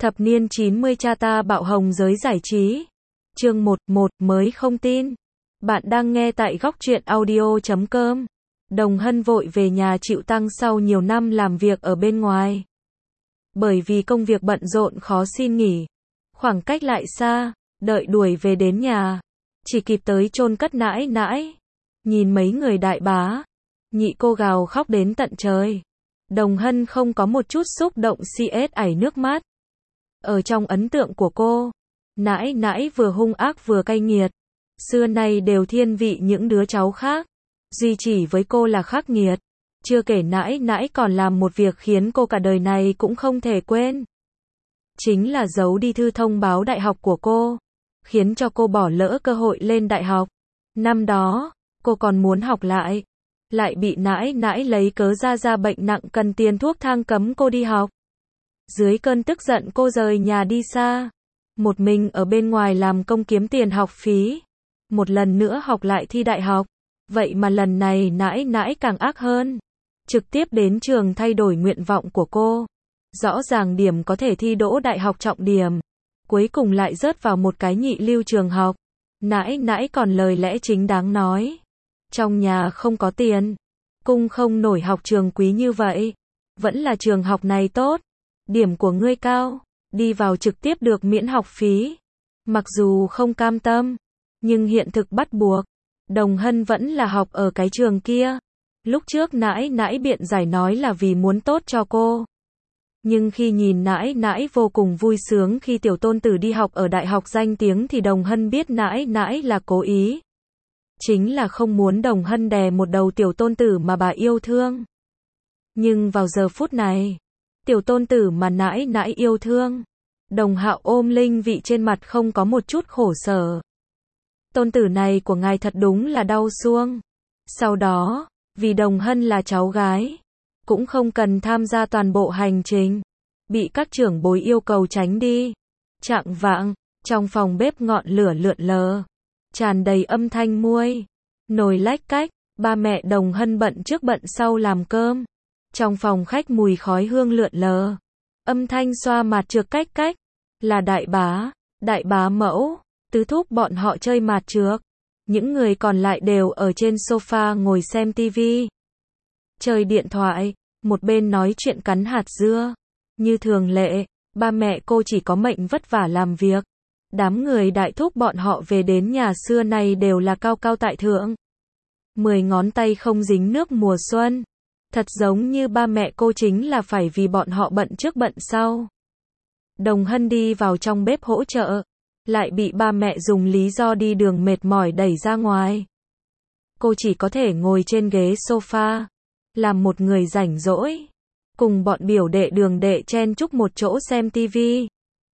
Thập niên 90 cha ta bạo hồng giới giải trí. Chương 11 mới không tin. Bạn đang nghe tại góc truyện audio.com. Đồng Hân vội về nhà chịu tăng sau nhiều năm làm việc ở bên ngoài. Bởi vì công việc bận rộn khó xin nghỉ. Khoảng cách lại xa, đợi đuổi về đến nhà. Chỉ kịp tới chôn cất nãi nãi. Nhìn mấy người đại bá. Nhị cô gào khóc đến tận trời. Đồng Hân không có một chút xúc động ảy nước mắt. Ở trong ấn tượng của cô, nãi nãi vừa hung ác vừa cay nghiệt. Xưa nay đều thiên vị những đứa cháu khác. Duy chỉ với cô là khắc nghiệt. Chưa kể nãi nãi còn làm một việc khiến cô cả đời này cũng không thể quên. Chính là giấu đi thư thông báo đại học của cô. Khiến cho cô bỏ lỡ cơ hội lên đại học. Năm đó, cô còn muốn học lại. Lại bị nãi nãi lấy cớ ra bệnh nặng cần tiền thuốc thang cấm cô đi học. Dưới cơn tức giận cô rời nhà đi xa. Một mình ở bên ngoài làm công kiếm tiền học phí. Một lần nữa học lại thi đại học. Vậy mà lần này nãi nãi càng ác hơn. Trực tiếp đến trường thay đổi nguyện vọng của cô. Rõ ràng điểm có thể thi đỗ đại học trọng điểm. Cuối cùng lại rớt vào một cái nhị lưu trường học. Nãi nãi còn lời lẽ chính đáng nói. Trong nhà không có tiền. Cung không nổi học trường quý như vậy. Vẫn là trường học này tốt. Điểm của ngươi cao. Đi vào trực tiếp được miễn học phí. Mặc dù không cam tâm. Nhưng hiện thực bắt buộc. Đồng Hân vẫn là học ở cái trường kia. Lúc trước nãi nãi biện giải nói là vì muốn tốt cho cô. Nhưng khi nhìn nãi nãi vô cùng vui sướng khi tiểu tôn tử đi học ở đại học danh tiếng thì Đồng Hân biết nãi nãi là cố ý. Chính là không muốn Đồng Hân đè một đầu tiểu tôn tử mà bà yêu thương. Nhưng vào giờ phút này, tiểu tôn tử mà nãi nãi yêu thương, Đồng Hạo ôm linh vị trên mặt không có một chút khổ sở. Tôn tử này của ngài thật đúng là đau xuông. Sau đó, vì Đồng Hân là cháu gái, cũng không cần tham gia toàn bộ hành trình. Bị các trưởng bối yêu cầu tránh đi. Chạng vạng, trong phòng bếp ngọn lửa lượn lờ. Tràn đầy âm thanh muôi. Nồi lách cách, ba mẹ Đồng Hân bận trước bận sau làm cơm. Trong phòng khách mùi khói hương lượn lờ. Âm thanh xoa mạt trược cách cách. Là đại bá mẫu, tứ thúc bọn họ chơi mạt trược. Những người còn lại đều ở trên sofa ngồi xem tivi. Chơi điện thoại, một bên nói chuyện cắn hạt dưa. Như thường lệ, ba mẹ cô chỉ có mệnh vất vả làm việc. Đám người đại thúc bọn họ về đến nhà xưa này đều là cao cao tại thượng. 10 ngón tay không dính nước mùa xuân. Thật giống như ba mẹ cô chính là phải vì bọn họ bận trước bận sau. Đồng Hân đi vào trong bếp hỗ trợ. Lại bị ba mẹ dùng lý do đi đường mệt mỏi đẩy ra ngoài. Cô chỉ có thể ngồi trên ghế sofa. Làm một người rảnh rỗi. Cùng bọn biểu đệ đường đệ chen chúc một chỗ xem tivi.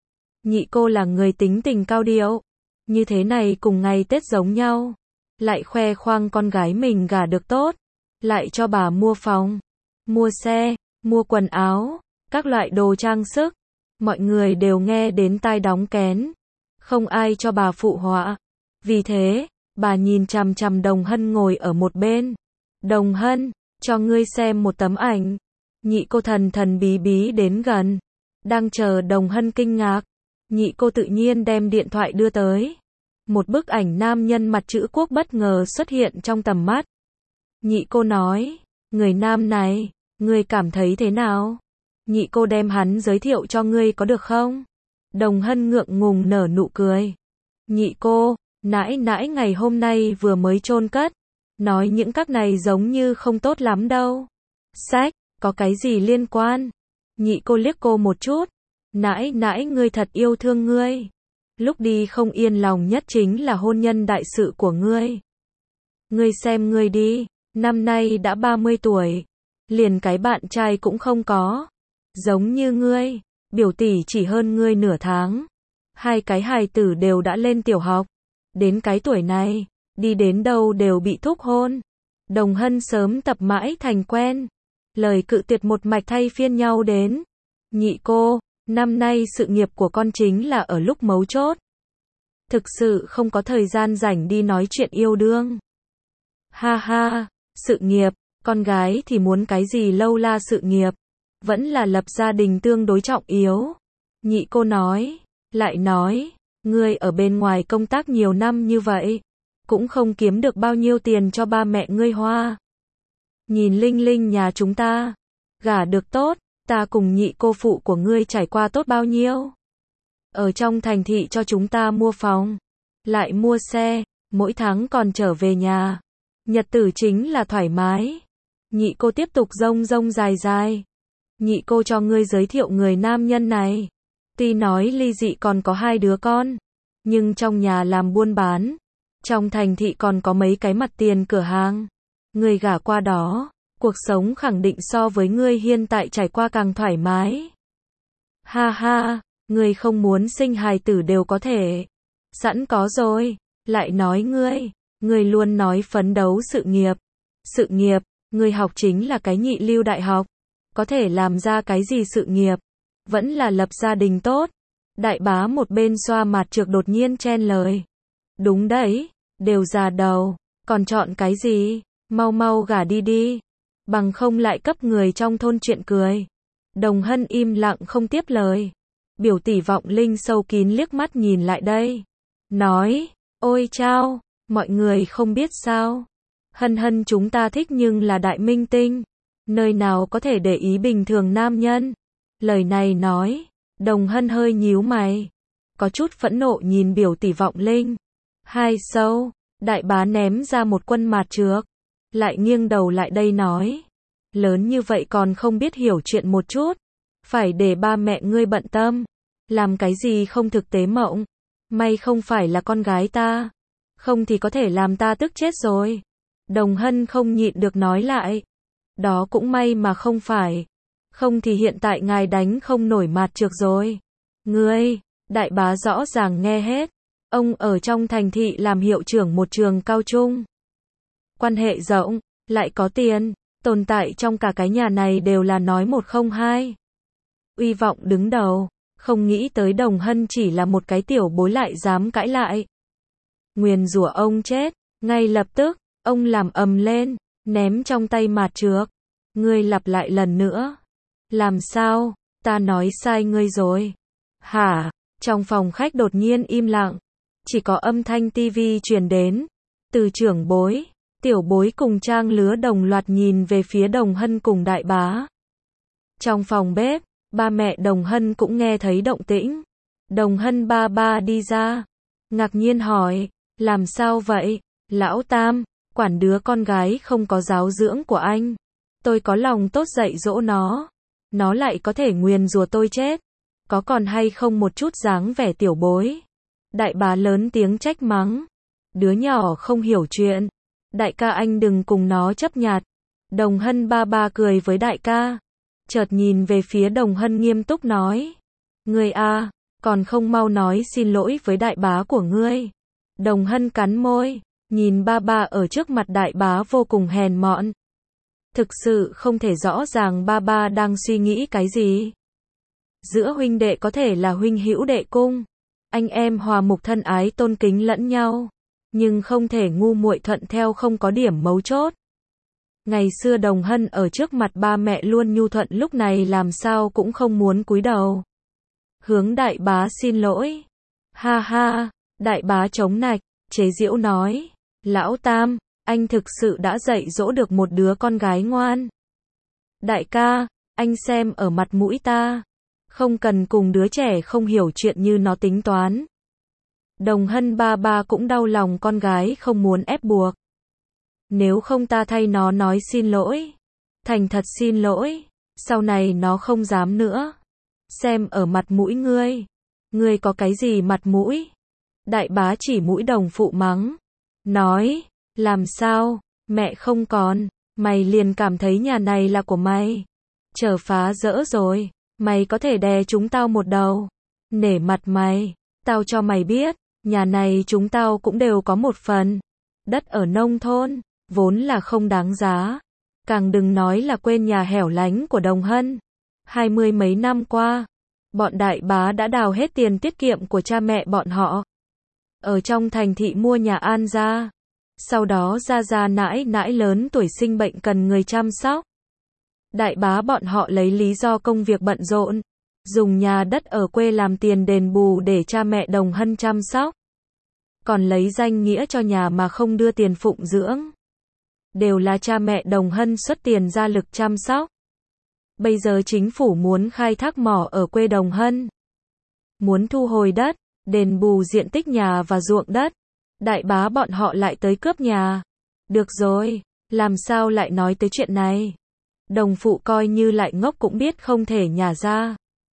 Nhị cô là người tính tình cao điệu. Như thế này cùng ngày Tết giống nhau. Lại khoe khoang con gái mình gả được tốt. Lại cho bà mua phòng, mua xe, mua quần áo, các loại đồ trang sức. Mọi người đều nghe đến tai đóng kén. Không ai cho bà phụ họa. Vì thế, bà nhìn chằm chằm Đồng Hân ngồi ở một bên. Đồng Hân, cho ngươi xem một tấm ảnh. Nhị cô thần thần bí bí đến gần. Đang chờ Đồng Hân kinh ngạc. Nhị cô tự nhiên đem điện thoại đưa tới. Một bức ảnh nam nhân mặt chữ quốc bất ngờ xuất hiện trong tầm mắt. Nhị cô nói, người nam này, ngươi cảm thấy thế nào? Nhị cô đem hắn giới thiệu cho ngươi có được không? Đồng Hân ngượng ngùng nở nụ cười. Nhị cô, nãi nãi ngày hôm nay vừa mới chôn cất. Nói những các này giống như không tốt lắm đâu. Sách, có cái gì liên quan? Nhị cô liếc cô một chút. Nãi nãi ngươi thật yêu thương ngươi. Lúc đi không yên lòng nhất chính là hôn nhân đại sự của ngươi. Ngươi xem ngươi đi, năm nay đã 30 tuổi. Liền cái bạn trai cũng không có. Giống như ngươi, biểu tỷ chỉ hơn ngươi nửa tháng. Hai cái hài tử đều đã lên tiểu học. Đến cái tuổi này, đi đến đâu đều bị thúc hôn. Đồng Hân sớm tập mãi thành quen. Lời cự tuyệt một mạch thay phiên nhau đến. Nhị cô, năm nay sự nghiệp của con chính là ở lúc mấu chốt. Thực sự không có thời gian rảnh đi nói chuyện yêu đương. Ha ha, sự nghiệp, con gái thì muốn cái gì lâu la sự nghiệp. Vẫn là lập gia đình tương đối trọng yếu. Nhị cô nói, lại nói, ngươi ở bên ngoài công tác nhiều năm như vậy, cũng không kiếm được bao nhiêu tiền cho ba mẹ ngươi hoa. Nhìn Linh Linh nhà chúng ta, gả được tốt, ta cùng nhị cô phụ của ngươi trải qua tốt bao nhiêu. Ở trong thành thị cho chúng ta mua phòng, lại mua xe, mỗi tháng còn trở về nhà. Nhật tử chính là thoải mái. Nhị cô tiếp tục rông rông dài dài. Nhị cô cho ngươi giới thiệu người nam nhân này. Tuy nói ly dị còn có 2 đứa con, nhưng trong nhà làm buôn bán, trong thành thị còn có mấy cái mặt tiền cửa hàng. Ngươi gả qua đó, cuộc sống khẳng định so với ngươi hiện tại trải qua càng thoải mái. Ha ha, ngươi không muốn sinh hài tử đều có thể. Sẵn có rồi, lại nói ngươi luôn nói phấn đấu sự nghiệp. Sự nghiệp, ngươi học chính là cái nhị lưu đại học. Có thể làm ra cái gì sự nghiệp? Vẫn là lập gia đình tốt. Đại bá một bên xoa mặt trược đột nhiên chen lời. Đúng đấy, đều già đầu, còn chọn cái gì? Mau mau gả đi đi. Bằng không lại cấp người trong thôn chuyện cười. Đồng Hân im lặng không tiếp lời. Biểu tỷ Vọng Linh sâu kín liếc mắt nhìn lại đây. Nói, ôi chao, mọi người không biết sao. Hân Hân chúng ta thích nhưng là đại minh tinh. Nơi nào có thể để ý bình thường nam nhân. Lời này nói, Đồng Hân hơi nhíu mày. Có chút phẫn nộ nhìn biểu tỷ Vọng Linh. Hai sâu, đại bá ném ra một quân mạt trược. Lại nghiêng đầu lại đây nói. Lớn như vậy còn không biết hiểu chuyện một chút. Phải để ba mẹ ngươi bận tâm. Làm cái gì không thực tế mộng. May không phải là con gái ta. Không thì có thể làm ta tức chết rồi. Đồng Hân không nhịn được nói lại. Đó cũng may mà không phải. Không thì hiện tại ngài đánh không nổi mạt trược rồi. Ngươi, đại bá rõ ràng nghe hết. Ông ở trong thành thị làm hiệu trưởng một trường cao trung. Quan hệ rộng, lại có tiền, tồn tại trong cả cái nhà này đều là nói một không hai. Uy vọng đứng đầu, không nghĩ tới Đồng Hân chỉ là một cái tiểu bối lại dám cãi lại. Nguyền rủa ông chết, ngay lập tức, ông làm ầm lên, ném trong tay mạt trược. Ngươi lặp lại lần nữa. Làm sao, ta nói sai ngươi rồi. Hả, trong phòng khách đột nhiên im lặng. Chỉ có âm thanh tivi truyền đến. Từ trưởng bối, tiểu bối cùng trang lứa đồng loạt nhìn về phía Đồng Hân cùng đại bá. Trong phòng bếp, ba mẹ Đồng Hân cũng nghe thấy động tĩnh. Đồng Hân ba ba đi ra. Ngạc nhiên hỏi, làm sao vậy? Lão Tam, quản đứa con gái không có giáo dưỡng của anh. Tôi có lòng tốt dạy dỗ nó. Nó lại có thể nguyền rủa tôi chết. Có còn hay không một chút dáng vẻ tiểu bối? Đại bá lớn tiếng trách mắng. Đứa nhỏ không hiểu chuyện. Đại ca anh đừng cùng nó chấp nhặt. Đồng Hân ba ba cười với đại ca. Chợt nhìn về phía Đồng Hân nghiêm túc nói. Ngươi a, còn không mau nói xin lỗi với đại bá của ngươi. Đồng Hân cắn môi, nhìn ba ba ở trước mặt đại bá vô cùng hèn mọn. Thực sự không thể rõ ràng ba ba đang suy nghĩ cái gì. Giữa huynh đệ có thể là huynh hữu đệ cung. Anh em hòa mục thân ái tôn kính lẫn nhau. Nhưng không thể ngu muội thuận theo không có điểm mấu chốt. Ngày xưa Đồng Hân ở trước mặt ba mẹ luôn nhu thuận lúc này làm sao cũng không muốn cúi đầu. Hướng đại bá xin lỗi. Ha ha, đại bá chống nạch, chế giễu nói. Lão Tam, anh thực sự đã dạy dỗ được một đứa con gái ngoan. Đại ca, anh xem ở mặt mũi ta. Không cần cùng đứa trẻ không hiểu chuyện như nó tính toán. Đồng Hân ba ba cũng đau lòng con gái không muốn ép buộc. Nếu không ta thay nó nói xin lỗi. Thành thật xin lỗi. Sau này nó không dám nữa. Xem ở mặt mũi ngươi. Ngươi có cái gì mặt mũi? Đại bá chỉ mũi đồng phụ mắng. Nói, làm sao, mẹ không còn, mày liền cảm thấy nhà này là của mày. Chờ phá rỡ rồi, mày có thể đè chúng tao một đầu. Nể mặt mày, tao cho mày biết, nhà này chúng tao cũng đều có một phần. Đất ở nông thôn, vốn là không đáng giá. Càng đừng nói là quên nhà hẻo lánh của Đồng Hân. 20 mấy năm qua, bọn đại bá đã đào hết tiền tiết kiệm của cha mẹ bọn họ. Ở trong thành thị mua nhà An gia. Sau đó gia nãi nãi lớn tuổi sinh bệnh cần người chăm sóc. Đại bá bọn họ lấy lý do công việc bận rộn, dùng nhà đất ở quê làm tiền đền bù để cha mẹ Đồng Hân chăm sóc. Còn lấy danh nghĩa cho nhà mà không đưa tiền phụng dưỡng. Đều là cha mẹ Đồng Hân xuất tiền ra lực chăm sóc. Bây giờ chính phủ muốn khai thác mỏ ở quê Đồng Hân. Muốn thu hồi đất, đền bù diện tích nhà và ruộng đất. Đại bá bọn họ lại tới cướp nhà. Được rồi, làm sao lại nói tới chuyện này? Đồng phụ coi như lại ngốc cũng biết không thể nhả ra.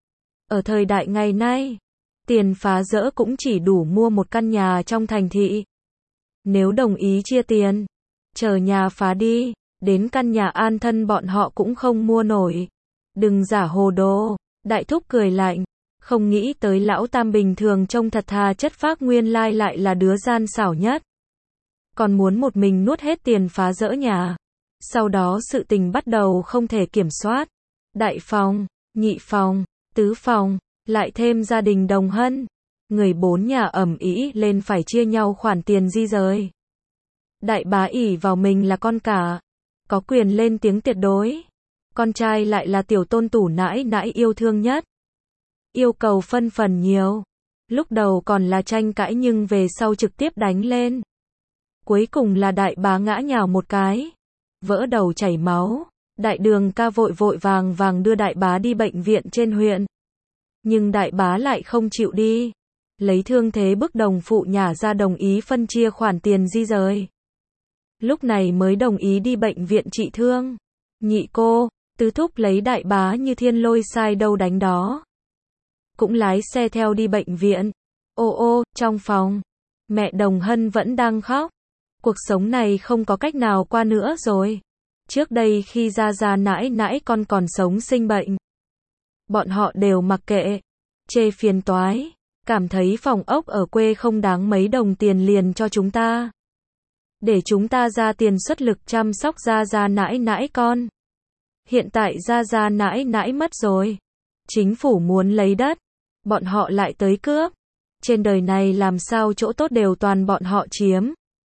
Ở thời đại ngày nay, tiền phá rỡ cũng chỉ đủ mua một căn nhà trong thành thị. Nếu đồng ý chia tiền, chờ nhà phá đi, đến căn nhà an thân bọn họ cũng không mua nổi. Đừng giả hồ đồ, đại thúc cười lạnh. Không nghĩ tới lão tam bình thường trông thật thà chất phác nguyên lai lại là đứa gian xảo nhất. Còn muốn một mình nuốt hết tiền phá rỡ nhà. Sau đó sự tình bắt đầu không thể kiểm soát. Đại phòng, nhị phòng, tứ phòng, lại thêm gia đình Đồng Hân. Người 4 nhà ầm ĩ lên phải chia nhau khoản tiền di rời. Đại bá ỷ vào mình là con cả, có quyền lên tiếng tuyệt đối. Con trai lại là tiểu tôn tủ nãi nãi yêu thương nhất. Yêu cầu phân phần nhiều. Lúc đầu còn là tranh cãi nhưng về sau trực tiếp đánh lên. Cuối cùng là đại bá ngã nhào một cái. Vỡ đầu chảy máu. Đại đường ca vội vội vàng vàng đưa đại bá đi bệnh viện trên huyện. Nhưng đại bá lại không chịu đi. Lấy thương thế bức đồng phụ nhả ra đồng ý phân chia khoản tiền di rời. Lúc này mới đồng ý đi bệnh viện trị thương. Nhị cô, tứ thúc lấy đại bá như thiên lôi sai đâu đánh đó. Cũng lái xe theo đi bệnh viện. Ô ô, trong phòng, mẹ Đồng Hân vẫn đang khóc. Cuộc sống này không có cách nào qua nữa rồi. Trước đây khi ra nãi nãi con còn sống sinh bệnh, bọn họ đều mặc kệ, chê phiền toái, cảm thấy phòng ốc ở quê không đáng mấy đồng tiền liền cho chúng ta. Để chúng ta ra tiền xuất lực chăm sóc ra nãi nãi con. Hiện tại ra nãi nãi mất rồi. Chính phủ muốn lấy đất, bọn họ lại tới cướp. Trên đời này làm sao chỗ tốt đều toàn bọn họ chiếm.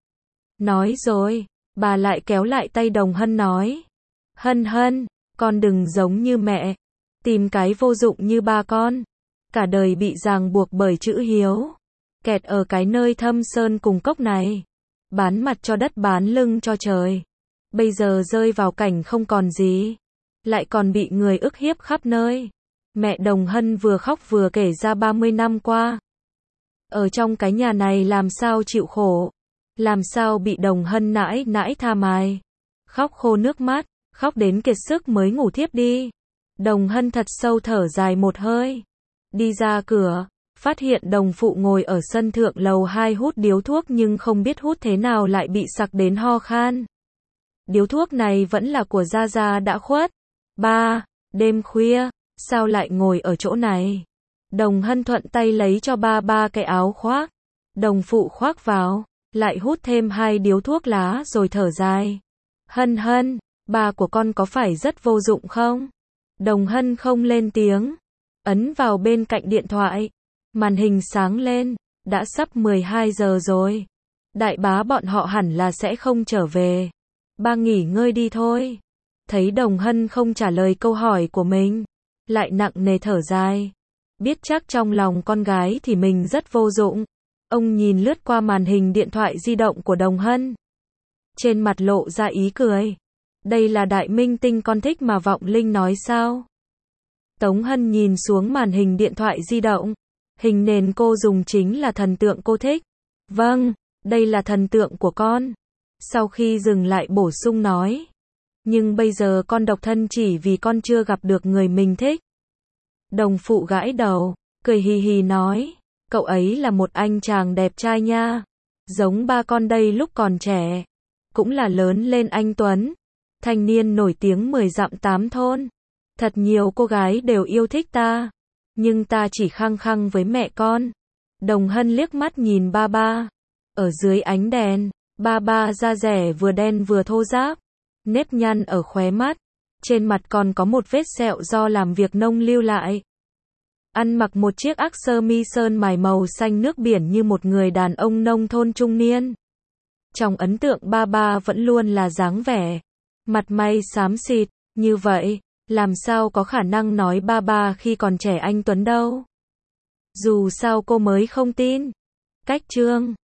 Nói rồi, bà lại kéo lại tay Đồng Hân nói. Hân Hân, con đừng giống như mẹ. Tìm cái vô dụng như ba con. Cả đời bị ràng buộc bởi chữ hiếu. Kẹt ở cái nơi thâm sơn cùng cốc này. Bán mặt cho đất bán lưng cho trời. Bây giờ rơi vào cảnh không còn gì. Lại còn bị người ức hiếp khắp nơi. Mẹ Đồng Hân vừa khóc vừa kể ra 30 năm qua. Ở trong cái nhà này làm sao chịu khổ. Làm sao bị Đồng Hân nãi nãi tha mài. Khóc khô nước mắt, khóc đến kiệt sức mới ngủ thiếp đi. Đồng Hân thật sâu thở dài một hơi. Đi ra cửa, phát hiện đồng phụ ngồi ở sân thượng lầu 2 hút điếu thuốc nhưng không biết hút thế nào lại bị sặc đến ho khan. Điếu thuốc này vẫn là của Gia đã khuất. Ba, đêm khuya, sao lại ngồi ở chỗ này? Đồng Hân thuận tay lấy cho ba cái áo khoác. Đồng phụ khoác vào, lại hút thêm 2 điếu thuốc lá rồi thở dài. Hân Hân, ba của con có phải rất vô dụng không? Đồng Hân không lên tiếng. Ấn vào bên cạnh điện thoại. Màn hình sáng lên. Đã sắp 12 giờ rồi. Đại bá bọn họ hẳn là sẽ không trở về. Ba nghỉ ngơi đi thôi. Thấy Đồng Hân không trả lời câu hỏi của mình. Lại nặng nề thở dài. Biết chắc trong lòng con gái thì mình rất vô dụng. Ông nhìn lướt qua màn hình điện thoại di động của Đồng Hân. Trên mặt lộ ra ý cười. Đây là đại minh tinh con thích mà Vọng Linh nói sao? Tống Hân nhìn xuống màn hình điện thoại di động. Hình nền cô dùng chính là thần tượng cô thích. Vâng, đây là thần tượng của con. Sau khi dừng lại bổ sung nói. Nhưng bây giờ con độc thân chỉ vì con chưa gặp được người mình thích. Đồng phụ gãi đầu, cười hì hì nói. Cậu ấy là một anh chàng đẹp trai nha. Giống ba con đây lúc còn trẻ. Cũng là lớn lên anh Tuấn. Thanh niên nổi tiếng 10 dặm 8 thôn. Thật nhiều cô gái đều yêu thích ta. Nhưng ta chỉ khăng khăng với mẹ con. Đồng Hân liếc mắt nhìn ba. Ở dưới ánh đèn, ba da rẻ vừa đen vừa thô ráp. Nếp nhăn ở khóe mắt. Trên mặt còn có một vết sẹo do làm việc nông lưu lại. Ăn mặc một chiếc áo sơ mi sơn mài màu xanh nước biển như một người đàn ông nông thôn trung niên. Trong ấn tượng ba vẫn luôn là dáng vẻ. Mặt mày xám xịt, như vậy, Làm sao có khả năng nói ba ba khi còn trẻ anh Tuấn đâu. Dù sao cô mới không tin. Cách chương